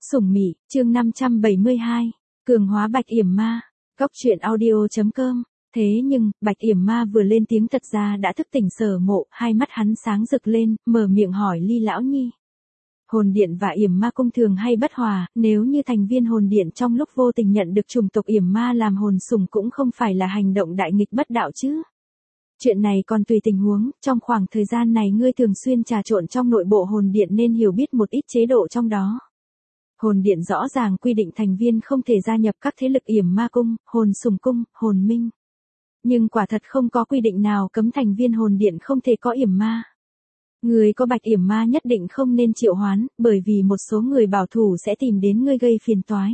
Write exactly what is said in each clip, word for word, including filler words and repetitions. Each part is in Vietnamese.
Sủng Mị, chương năm trăm bảy mươi hai, cường hóa Bạch Yểm Ma, Cóc truyện audio chấm com. Thế nhưng, Bạch Yểm Ma vừa lên tiếng thật ra đã thức tỉnh Sở Mộ, hai mắt hắn sáng rực lên, mở miệng hỏi Ly lão nhi. Hồn điện và Yểm Ma cung thường hay bất hòa, nếu như thành viên hồn điện trong lúc vô tình nhận được chủng tộc Yểm Ma làm hồn sủng cũng không phải là hành động đại nghịch bất đạo chứ. Chuyện này còn tùy tình huống, trong khoảng thời gian này ngươi thường xuyên trà trộn trong nội bộ hồn điện nên hiểu biết một ít chế độ trong đó. Hồn điện rõ ràng quy định thành viên không thể gia nhập các thế lực Yểm Ma cung, hồn sủng cung, hồn minh. Nhưng quả thật không có quy định nào cấm thành viên hồn điện không thể có Yểm Ma. Người có Bạch Yểm Ma nhất định không nên triệu hoán, bởi vì một số người bảo thủ sẽ tìm đến ngươi gây phiền toái.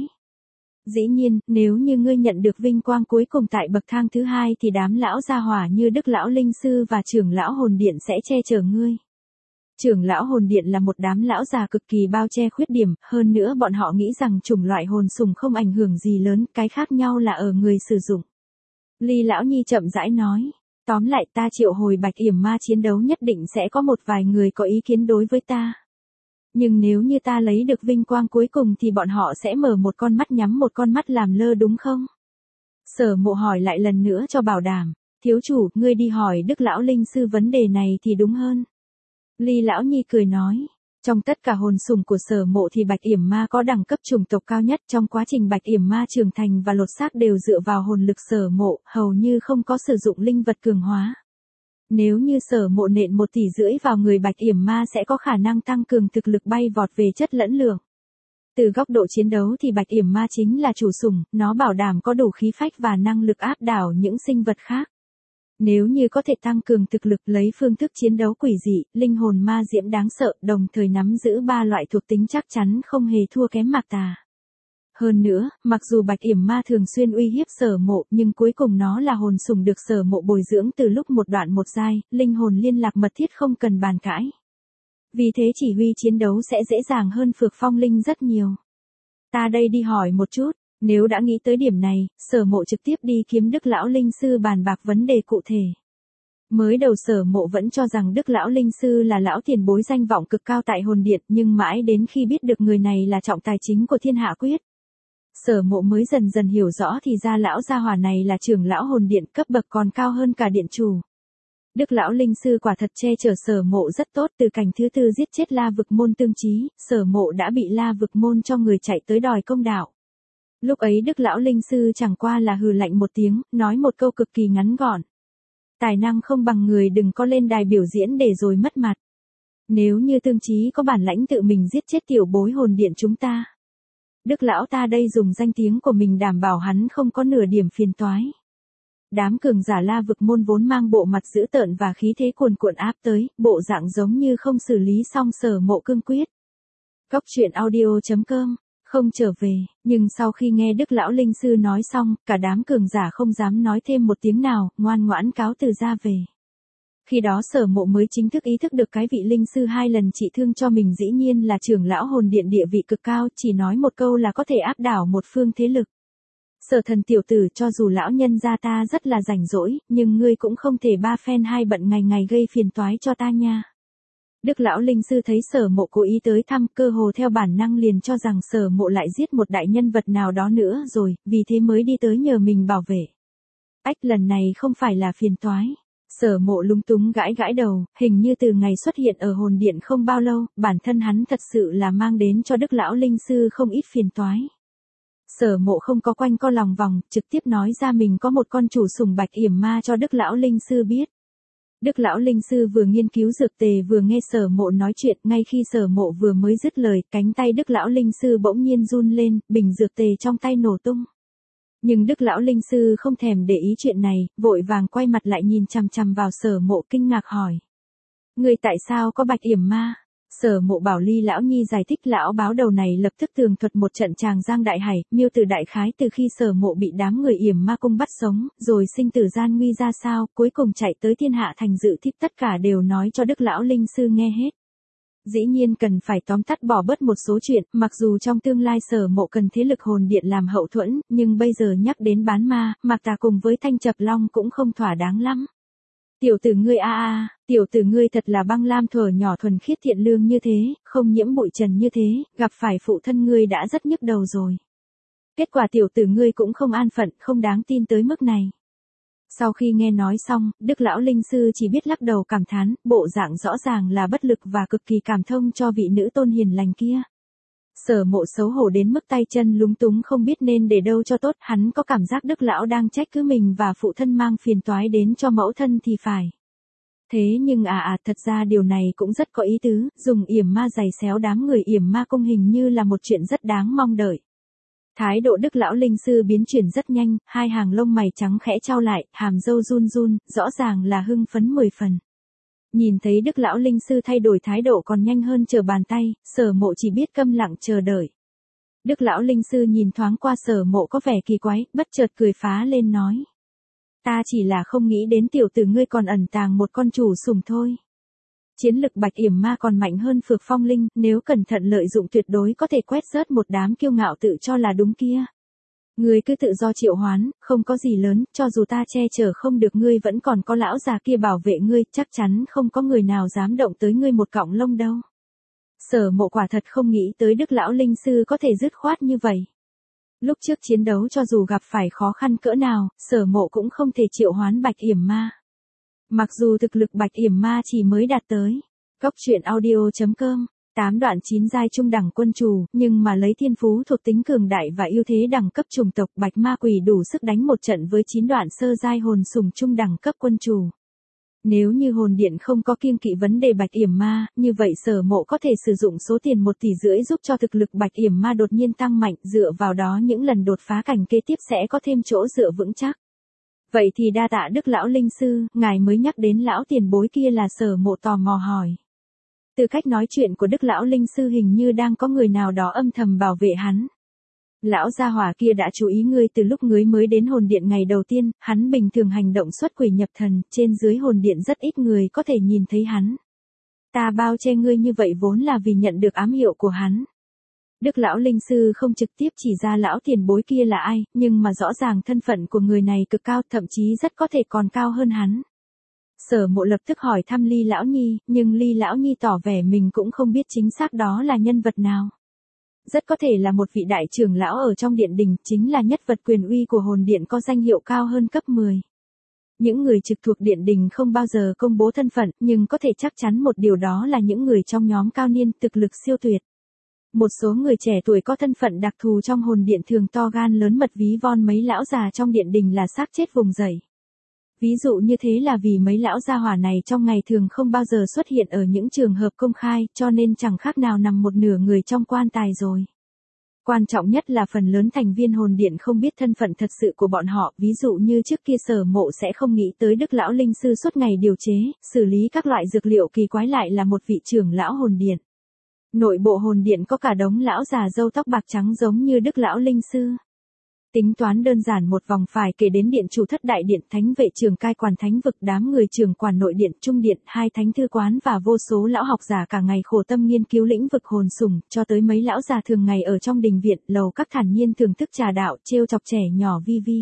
Dĩ nhiên, nếu như ngươi nhận được vinh quang cuối cùng tại bậc thang thứ hai thì đám lão gia hỏa như Đức lão linh sư và trưởng lão hồn điện sẽ che chở ngươi. Trưởng lão hồn điện là một đám lão già cực kỳ bao che khuyết điểm, hơn nữa bọn họ nghĩ rằng chủng loại hồn sủng không ảnh hưởng gì lớn, cái khác nhau là ở người sử dụng. Ly lão nhi chậm rãi nói, tóm lại ta triệu hồi Bạch Yểm Ma chiến đấu nhất định sẽ có một vài người có ý kiến đối với ta. Nhưng nếu như ta lấy được vinh quang cuối cùng thì bọn họ sẽ mở một con mắt nhắm một con mắt làm lơ đúng không? Sở Mộ hỏi lại lần nữa cho bảo đảm, thiếu chủ, ngươi đi hỏi Đức lão linh sư vấn đề này thì đúng hơn. Ly lão nhi cười nói, trong tất cả hồn sủng của Sở Mộ thì Bạch Yểm Ma có đẳng cấp chủng tộc cao nhất, trong quá trình Bạch Yểm Ma trưởng thành và lột xác đều dựa vào hồn lực Sở Mộ, hầu như không có sử dụng linh vật cường hóa. Nếu như Sở Mộ nện một tỷ rưỡi vào người Bạch Yểm Ma sẽ có khả năng tăng cường thực lực bay vọt về chất lẫn lượng. Từ góc độ chiến đấu thì Bạch Yểm Ma chính là chủ sủng, nó bảo đảm có đủ khí phách và năng lực áp đảo những sinh vật khác. Nếu như có thể tăng cường thực lực lấy phương thức chiến đấu quỷ dị, linh hồn ma diễm đáng sợ, đồng thời nắm giữ ba loại thuộc tính chắc chắn không hề thua kém Mạc Tà. Hơn nữa, mặc dù Bạch Yểm Ma thường xuyên uy hiếp Sở Mộ, nhưng cuối cùng nó là hồn sủng được Sở Mộ bồi dưỡng từ lúc một đoạn một giai, linh hồn liên lạc mật thiết không cần bàn cãi. Vì thế chỉ huy chiến đấu sẽ dễ dàng hơn Phược Phong Linh rất nhiều. Ta đây đi hỏi một chút. Nếu đã nghĩ tới điểm này, Sở Mộ trực tiếp đi kiếm Đức lão linh sư bàn bạc vấn đề cụ thể. Mới đầu Sở Mộ vẫn cho rằng Đức lão linh sư là lão tiền bối danh vọng cực cao tại hồn điện, nhưng mãi đến khi biết được người này là trọng tài chính của Thiên Hạ Quyết, Sở Mộ mới dần dần hiểu rõ thì ra lão gia hỏa này là trưởng lão hồn điện, cấp bậc còn cao hơn cả điện chủ. Đức lão linh sư quả thật che chở Sở Mộ rất tốt, từ cảnh thứ tư giết chết La Vực Môn Tương Chí, Sở Mộ đã bị La Vực Môn cho người chạy tới đòi công đạo. Lúc ấy Đức lão linh sư chẳng qua là hừ lạnh một tiếng, nói một câu cực kỳ ngắn gọn. Tài năng không bằng người đừng có lên đài biểu diễn để rồi mất mặt. Nếu như Tương Chí có bản lãnh tự mình giết chết tiểu bối hồn điện chúng ta. Đức lão ta đây dùng danh tiếng của mình đảm bảo hắn không có nửa điểm phiền toái. Đám cường giả La Vực Môn vốn mang bộ mặt dữ tợn và khí thế cuồn cuộn áp tới, bộ dạng giống như không xử lý xong Sở Mộ cương quyết. Cóc truyện audio chấm com. Không trở về, nhưng sau khi nghe Đức lão linh sư nói xong, cả đám cường giả không dám nói thêm một tiếng nào, ngoan ngoãn cáo từ ra về. Khi đó Sở Mộ mới chính thức ý thức được cái vị linh sư hai lần trị thương cho mình dĩ nhiên là trưởng lão hồn điện địa vị cực cao, chỉ nói một câu là có thể áp đảo một phương thế lực. Sở Thần tiểu tử, cho dù lão nhân gia ta rất là rảnh rỗi, nhưng ngươi cũng không thể ba phen hai bận ngày ngày gây phiền toái cho ta nha. Đức lão linh sư thấy Sở Mộ cố ý tới thăm, cơ hồ theo bản năng liền cho rằng Sở Mộ lại giết một đại nhân vật nào đó nữa rồi, vì thế mới đi tới nhờ mình bảo vệ. Ách, lần này không phải là phiền toái. Sở Mộ lúng túng gãi gãi đầu, hình như từ ngày xuất hiện ở hồn điện không bao lâu, bản thân hắn thật sự là mang đến cho Đức lão linh sư không ít phiền toái. Sở Mộ không có quanh co lòng vòng, trực tiếp nói ra mình có một con chủ sủng Bạch Yểm Ma cho Đức lão linh sư biết. Đức lão linh sư vừa nghiên cứu dược tề vừa nghe Sở Mộ nói chuyện, ngay khi Sở Mộ vừa mới dứt lời, cánh tay Đức lão linh sư bỗng nhiên run lên, bình dược tề trong tay nổ tung. Nhưng Đức lão linh sư không thèm để ý chuyện này, vội vàng quay mặt lại nhìn chằm chằm vào Sở Mộ kinh ngạc hỏi. Người tại sao có Bạch Yểm Ma? Sở Mộ bảo Ly lão nhi giải thích, lão báo đầu này lập tức tường thuật một trận tràng giang đại hải, miêu từ đại khái từ khi Sở Mộ bị đám người Yểm Ma cung bắt sống, rồi sinh tử gian nguy ra sao, cuối cùng chạy tới Thiên Hạ thành dự thiếp, tất cả đều nói cho Đức lão linh sư nghe hết. Dĩ nhiên cần phải tóm tắt bỏ bớt một số chuyện, mặc dù trong tương lai Sở Mộ cần thế lực hồn điện làm hậu thuẫn, nhưng bây giờ nhắc đến bán ma, Mạc Tà cùng với Thanh Chập Long cũng không thỏa đáng lắm. Tiểu tử ngươi a a, Tiểu tử ngươi thật là băng lam thuở nhỏ thuần khiết thiện lương như thế, không nhiễm bụi trần như thế, gặp phải phụ thân ngươi đã rất nhức đầu rồi. Kết quả tiểu tử ngươi cũng không an phận, không đáng tin tới mức này. Sau khi nghe nói xong, Đức lão linh sư chỉ biết lắc đầu cảm thán, bộ dạng rõ ràng là bất lực và cực kỳ cảm thông cho vị nữ tôn hiền lành kia. Sở Mộ xấu hổ đến mức tay chân lúng túng không biết nên để đâu cho tốt, hắn có cảm giác Đức lão đang trách cứ mình và phụ thân mang phiền toái đến cho mẫu thân thì phải. Thế nhưng à à, thật ra điều này cũng rất có ý tứ, dùng yểm ma giày xéo đám người yểm ma cung hình như là một chuyện rất đáng mong đợi. Thái độ Đức lão linh sư biến chuyển rất nhanh, hai hàng lông mày trắng khẽ trao lại, hàm râu run run, rõ ràng là hưng phấn mười phần. Nhìn thấy Đức lão linh sư thay đổi thái độ còn nhanh hơn chờ bàn tay, Sở Mộ chỉ biết câm lặng chờ đợi. Đức lão linh sư nhìn thoáng qua Sở Mộ có vẻ kỳ quái, bất chợt cười phá lên nói. Ta chỉ là không nghĩ đến tiểu tử ngươi còn ẩn tàng một con chủ sủng thôi. Chiến lực bạch yểm ma còn mạnh hơn Phược Phong Linh, nếu cẩn thận lợi dụng tuyệt đối có thể quét rớt một đám kiêu ngạo tự cho là đúng kia. Ngươi cứ tự do triệu hoán, không có gì lớn, cho dù ta che chở không được ngươi vẫn còn có lão già kia bảo vệ ngươi, chắc chắn không có người nào dám động tới ngươi một cọng lông đâu. Sở Mộ quả thật không nghĩ tới Đức lão linh sư có thể dứt khoát như vậy. Lúc trước chiến đấu cho dù gặp phải khó khăn cỡ nào, Sở Mộ cũng không thể triệu hoán bạch yểm ma. Mặc dù thực lực bạch yểm ma chỉ mới đạt tới Cốc truyện audio chấm com, tám đoạn chín giai trung đẳng quân chủ, nhưng mà lấy thiên phú thuộc tính cường đại và ưu thế đẳng cấp chủng tộc bạch ma quỷ đủ sức đánh một trận với chín đoạn sơ giai hồn sủng trung đẳng cấp quân chủ. Nếu như hồn điện không có kiêng kỵ vấn đề bạch yểm ma, như vậy Sở Mộ có thể sử dụng số tiền một tỷ rưỡi giúp cho thực lực bạch yểm ma đột nhiên tăng mạnh, dựa vào đó những lần đột phá cảnh kế tiếp sẽ có thêm chỗ dựa vững chắc. Vậy thì đa tạ Đức lão linh sư, ngài mới nhắc đến lão tiền bối kia là Sở Mộ tò mò hỏi. Từ cách nói chuyện của Đức lão linh sư hình như đang có người nào đó âm thầm bảo vệ hắn. Lão gia hỏa kia đã chú ý ngươi từ lúc ngươi mới đến hồn điện ngày đầu tiên, hắn bình thường hành động xuất quỷ nhập thần, trên dưới hồn điện rất ít người có thể nhìn thấy hắn. Ta bao che ngươi như vậy vốn là vì nhận được ám hiệu của hắn. Đức lão linh sư không trực tiếp chỉ ra lão tiền bối kia là ai, nhưng mà rõ ràng thân phận của người này cực cao, thậm chí rất có thể còn cao hơn hắn. Sở Mộ lập tức hỏi thăm Ly lão nhi, nhưng Ly lão nhi tỏ vẻ mình cũng không biết chính xác đó là nhân vật nào. Rất có thể là một vị đại trưởng lão ở trong điện đình, chính là nhất vật quyền uy của hồn điện có danh hiệu cao hơn cấp mười. Những người trực thuộc điện đình không bao giờ công bố thân phận, nhưng có thể chắc chắn một điều đó là những người trong nhóm cao niên thực lực siêu tuyệt. Một số người trẻ tuổi có thân phận đặc thù trong hồn điện thường to gan lớn mật ví von mấy lão già trong điện đình là xác chết vùng dậy. Ví dụ như thế là vì mấy lão gia hỏa này trong ngày thường không bao giờ xuất hiện ở những trường hợp công khai, cho nên chẳng khác nào nằm một nửa người trong quan tài rồi. Quan trọng nhất là phần lớn thành viên hồn điện không biết thân phận thật sự của bọn họ, ví dụ như trước kia Sở Mộ sẽ không nghĩ tới Đức lão linh sư suốt ngày điều chế, xử lý các loại dược liệu kỳ quái lại là một vị trưởng lão hồn điện. Nội bộ hồn điện có cả đống lão già râu tóc bạc trắng giống như Đức lão linh sư. Tính toán đơn giản một vòng phải kể đến điện chủ thất đại điện, thánh vệ trường cai quản thánh vực, đám người trưởng quản nội điện, trung điện, hai thánh thư quán và vô số lão học giả cả ngày khổ tâm nghiên cứu lĩnh vực hồn sủng, cho tới mấy lão già thường ngày ở trong đình viện, lầu các thản nhiên thưởng thức trà đạo, trêu chọc trẻ nhỏ vi vi.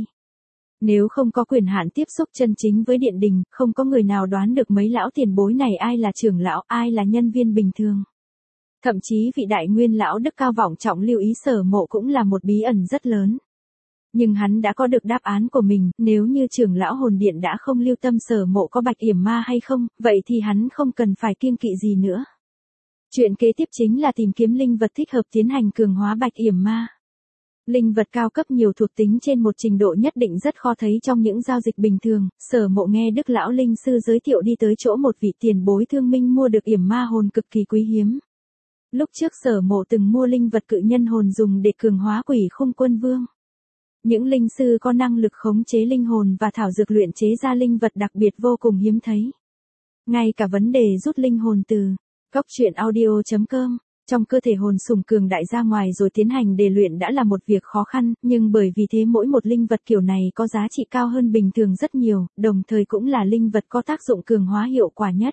Nếu không có quyền hạn tiếp xúc chân chính với điện đình, không có người nào đoán được mấy lão tiền bối này ai là trưởng lão, ai là nhân viên bình thường. Thậm chí vị đại nguyên lão đức cao vọng trọng lưu ý Sở Mộ cũng là một bí ẩn rất lớn. Nhưng hắn đã có được đáp án của mình, nếu như trưởng lão hồn điện đã không lưu tâm Sở Mộ có bạch yểm ma hay không, vậy thì hắn không cần phải kiêng kỵ gì nữa. Chuyện kế tiếp chính là tìm kiếm linh vật thích hợp tiến hành cường hóa bạch yểm ma. Linh vật cao cấp nhiều thuộc tính trên một trình độ nhất định rất khó thấy trong những giao dịch bình thường. Sở Mộ nghe Đức lão linh sư giới thiệu đi tới chỗ một vị tiền bối thương minh mua được yểm ma hồn cực kỳ quý hiếm. Lúc trước Sở Mộ từng mua linh vật cự nhân hồn dùng để cường hóa quỷ khung quân vương. Những linh sư có năng lực khống chế linh hồn và thảo dược luyện chế ra linh vật đặc biệt vô cùng hiếm thấy. Ngay cả vấn đề rút linh hồn từ Cốc truyện audio chấm com trong cơ thể hồn sủng cường đại ra ngoài rồi tiến hành để luyện đã là một việc khó khăn, nhưng bởi vì thế mỗi một linh vật kiểu này có giá trị cao hơn bình thường rất nhiều, đồng thời cũng là linh vật có tác dụng cường hóa hiệu quả nhất.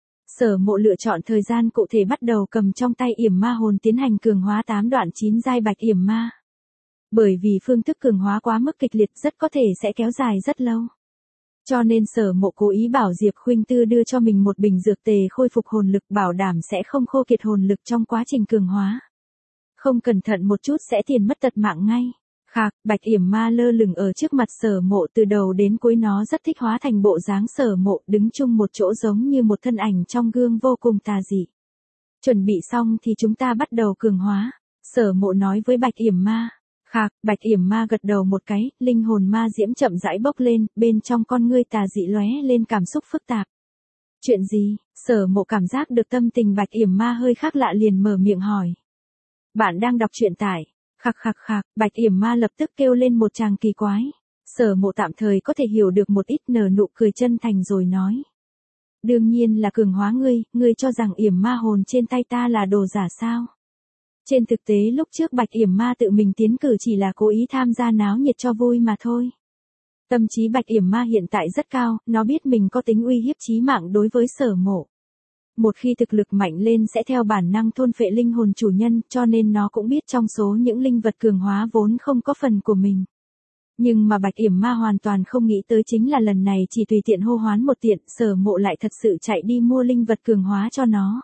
Sở Mộ lựa chọn thời gian cụ thể bắt đầu cầm trong tay yểm ma hồn tiến hành cường hóa tám đoạn chín giai bạch yểm ma. Bởi vì phương thức cường hóa quá mức kịch liệt rất có thể sẽ kéo dài rất lâu. Cho nên Sở Mộ cố ý bảo Diệp Khuynh Tư đưa cho mình một bình dược tề khôi phục hồn lực, bảo đảm sẽ không khô kiệt hồn lực trong quá trình cường hóa. Không cẩn thận một chút sẽ tiền mất tật mạng ngay. Khạc, Bạch Yểm Ma lơ lửng ở trước mặt Sở Mộ, từ đầu đến cuối nó rất thích hóa thành bộ dáng Sở Mộ, đứng chung một chỗ giống như một thân ảnh trong gương vô cùng tà dị. Chuẩn bị xong thì chúng ta bắt đầu cường hóa, Sở Mộ nói với Bạch Yểm Ma. Khạc, Bạch Yểm Ma gật đầu một cái, linh hồn ma diễm chậm rãi bốc lên, bên trong con ngươi tà dị lóe lên cảm xúc phức tạp. Chuyện gì? Sở Mộ cảm giác được tâm tình Bạch Yểm Ma hơi khác lạ liền mở miệng hỏi. Bạn đang đọc truyện tải. Khạc khạc khạc, Bạch Yểm Ma lập tức kêu lên một tràng kỳ quái. Sở Mộ tạm thời có thể hiểu được một ít, nở nụ cười chân thành rồi nói. Đương nhiên là cường hóa ngươi, ngươi cho rằng Yểm Ma hồn trên tay ta là đồ giả sao? Trên thực tế lúc trước Bạch Yểm Ma tự mình tiến cử chỉ là cố ý tham gia náo nhiệt cho vui mà thôi. Tâm trí Bạch Yểm Ma hiện tại rất cao, nó biết mình có tính uy hiếp chí mạng đối với Sở Mộ. Một khi thực lực mạnh lên sẽ theo bản năng thôn phệ linh hồn chủ nhân, cho nên nó cũng biết trong số những linh vật cường hóa vốn không có phần của mình. Nhưng mà Bạch Yểm Ma hoàn toàn không nghĩ tới chính là lần này chỉ tùy tiện hô hoán một tiện, Sở Mộ lại thật sự chạy đi mua linh vật cường hóa cho nó.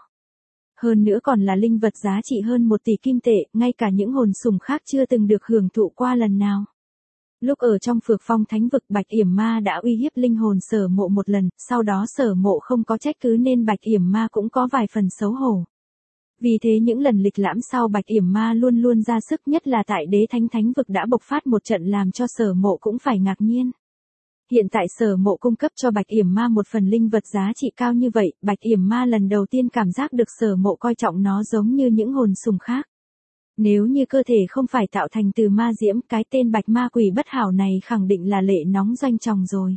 Hơn nữa còn là linh vật giá trị hơn một tỷ kim tệ, ngay cả những hồn sủng khác chưa từng được hưởng thụ qua lần nào. Lúc ở trong Phược Phong Thánh Vực, Bạch Yểm Ma đã uy hiếp linh hồn Sở Mộ một lần, sau đó Sở Mộ không có trách cứ nên Bạch Yểm Ma cũng có vài phần xấu hổ. Vì thế những lần lịch lãm sau Bạch Yểm Ma luôn luôn ra sức, nhất là tại Đế Thánh Thánh Vực đã bộc phát một trận làm cho Sở Mộ cũng phải ngạc nhiên. Hiện tại Sở Mộ cung cấp cho Bạch Yểm Ma một phần linh vật giá trị cao như vậy, Bạch Yểm Ma lần đầu tiên cảm giác được Sở Mộ coi trọng nó giống như những hồn sủng khác. Nếu như cơ thể không phải tạo thành từ ma diễm, cái tên Bạch Ma Quỷ bất hảo này khẳng định là lệ nóng doanh tròng rồi.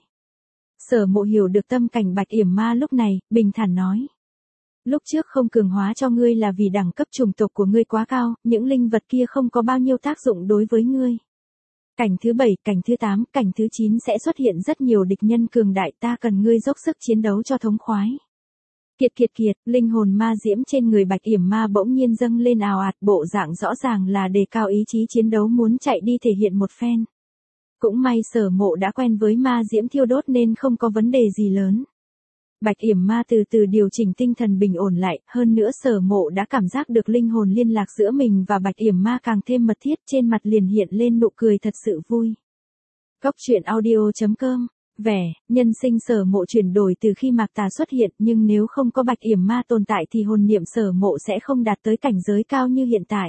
Sở Mộ hiểu được tâm cảnh Bạch Yểm Ma lúc này, bình thản nói. Lúc trước không cường hóa cho ngươi là vì đẳng cấp chủng tộc của ngươi quá cao, những linh vật kia không có bao nhiêu tác dụng đối với ngươi. Cảnh thứ bảy, cảnh thứ tám, cảnh thứ chín sẽ xuất hiện rất nhiều địch nhân cường đại, ta cần ngươi dốc sức chiến đấu cho thống khoái. Kiệt kiệt kiệt, linh hồn ma diễm trên người Bạch Yểm Ma bỗng nhiên dâng lên ào ạt, bộ dạng rõ ràng là đề cao ý chí chiến đấu muốn chạy đi thể hiện một phen. Cũng may Sở Mộ đã quen với ma diễm thiêu đốt nên không có vấn đề gì lớn. Bạch Yểm Ma từ từ điều chỉnh tinh thần bình ổn lại, hơn nữa Sở Mộ đã cảm giác được linh hồn liên lạc giữa mình và Bạch Yểm Ma càng thêm mật thiết, trên mặt liền hiện lên nụ cười thật sự vui. Cốc truyện audio chấm com. Vẻ, nhân sinh Sở Mộ chuyển đổi từ khi Mạc Tà xuất hiện, nhưng nếu không có Bạch Yểm Ma tồn tại thì hồn niệm Sở Mộ sẽ không đạt tới cảnh giới cao như hiện tại.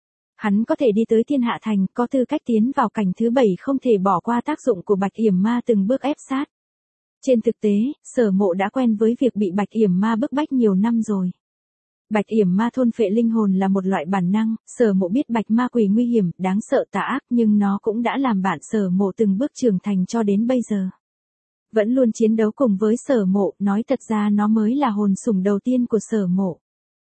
Hắn có thể đi tới Thiên Hạ Thành, có tư cách tiến vào cảnh thứ bảy, không thể bỏ qua tác dụng của Bạch Yểm Ma từng bước ép sát. Trên thực tế, Sở Mộ đã quen với việc bị Bạch Yểm Ma bức bách nhiều năm rồi. Bạch Yểm Ma thôn phệ linh hồn là một loại bản năng, Sở Mộ biết Bạch Ma Quỷ nguy hiểm, đáng sợ tà ác, nhưng nó cũng đã làm bạn Sở Mộ từng bước trưởng thành cho đến bây giờ. Vẫn luôn chiến đấu cùng với Sở Mộ, nói thật ra nó mới là hồn sủng đầu tiên của Sở Mộ.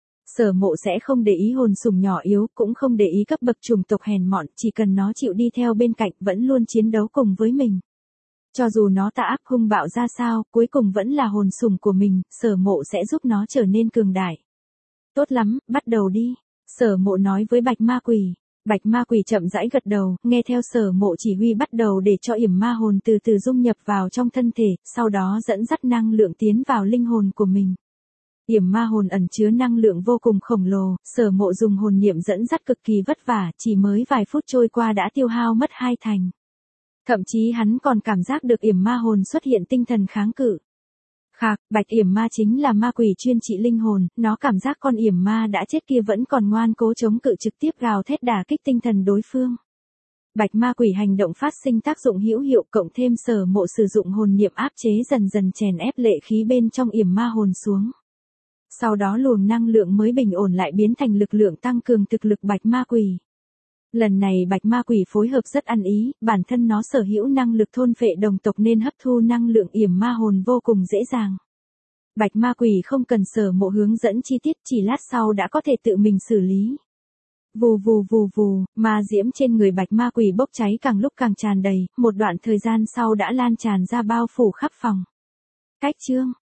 Sở Mộ sẽ không để ý hồn sủng nhỏ yếu, cũng không để ý cấp bậc chủng tộc hèn mọn, chỉ cần nó chịu đi theo bên cạnh, vẫn luôn chiến đấu cùng với mình. Cho dù nó tà ác hung bạo ra sao, cuối cùng vẫn là hồn sủng của mình, Sở Mộ sẽ giúp nó trở nên cường đại. Tốt lắm, bắt đầu đi, Sở Mộ nói với Bạch Ma Quỷ. Bạch Ma Quỷ chậm rãi gật đầu, nghe theo Sở Mộ chỉ huy bắt đầu để cho yểm ma hồn từ từ dung nhập vào trong thân thể, sau đó dẫn dắt năng lượng tiến vào linh hồn của mình. Yểm ma hồn ẩn chứa năng lượng vô cùng khổng lồ, Sở Mộ dùng hồn niệm dẫn dắt cực kỳ vất vả, chỉ mới vài phút trôi qua đã tiêu hao mất hai thành. Thậm chí hắn còn cảm giác được yểm ma hồn xuất hiện tinh thần kháng cự. Khạc, Bạch Yểm Ma chính là ma quỷ chuyên trị linh hồn, nó cảm giác con yểm ma đã chết kia vẫn còn ngoan cố chống cự, trực tiếp gào thét đả kích tinh thần đối phương. Bạch Ma Quỷ hành động phát sinh tác dụng hữu hiệu, cộng thêm Sở Mộ sử dụng hồn niệm áp chế dần dần chèn ép lệ khí bên trong yểm ma hồn xuống. Sau đó luồng năng lượng mới bình ổn lại biến thành lực lượng tăng cường thực lực Bạch Ma Quỷ. Lần này Bạch Ma Quỷ phối hợp rất ăn ý, bản thân nó sở hữu năng lực thôn phệ đồng tộc nên hấp thu năng lượng yểm ma hồn vô cùng dễ dàng. Bạch Ma Quỷ không cần Sở Mộ hướng dẫn chi tiết, chỉ lát sau đã có thể tự mình xử lý. Vù vù vù vù, ma diễm trên người Bạch Ma Quỷ bốc cháy càng lúc càng tràn đầy, một đoạn thời gian sau đã lan tràn ra bao phủ khắp phòng. Cách chương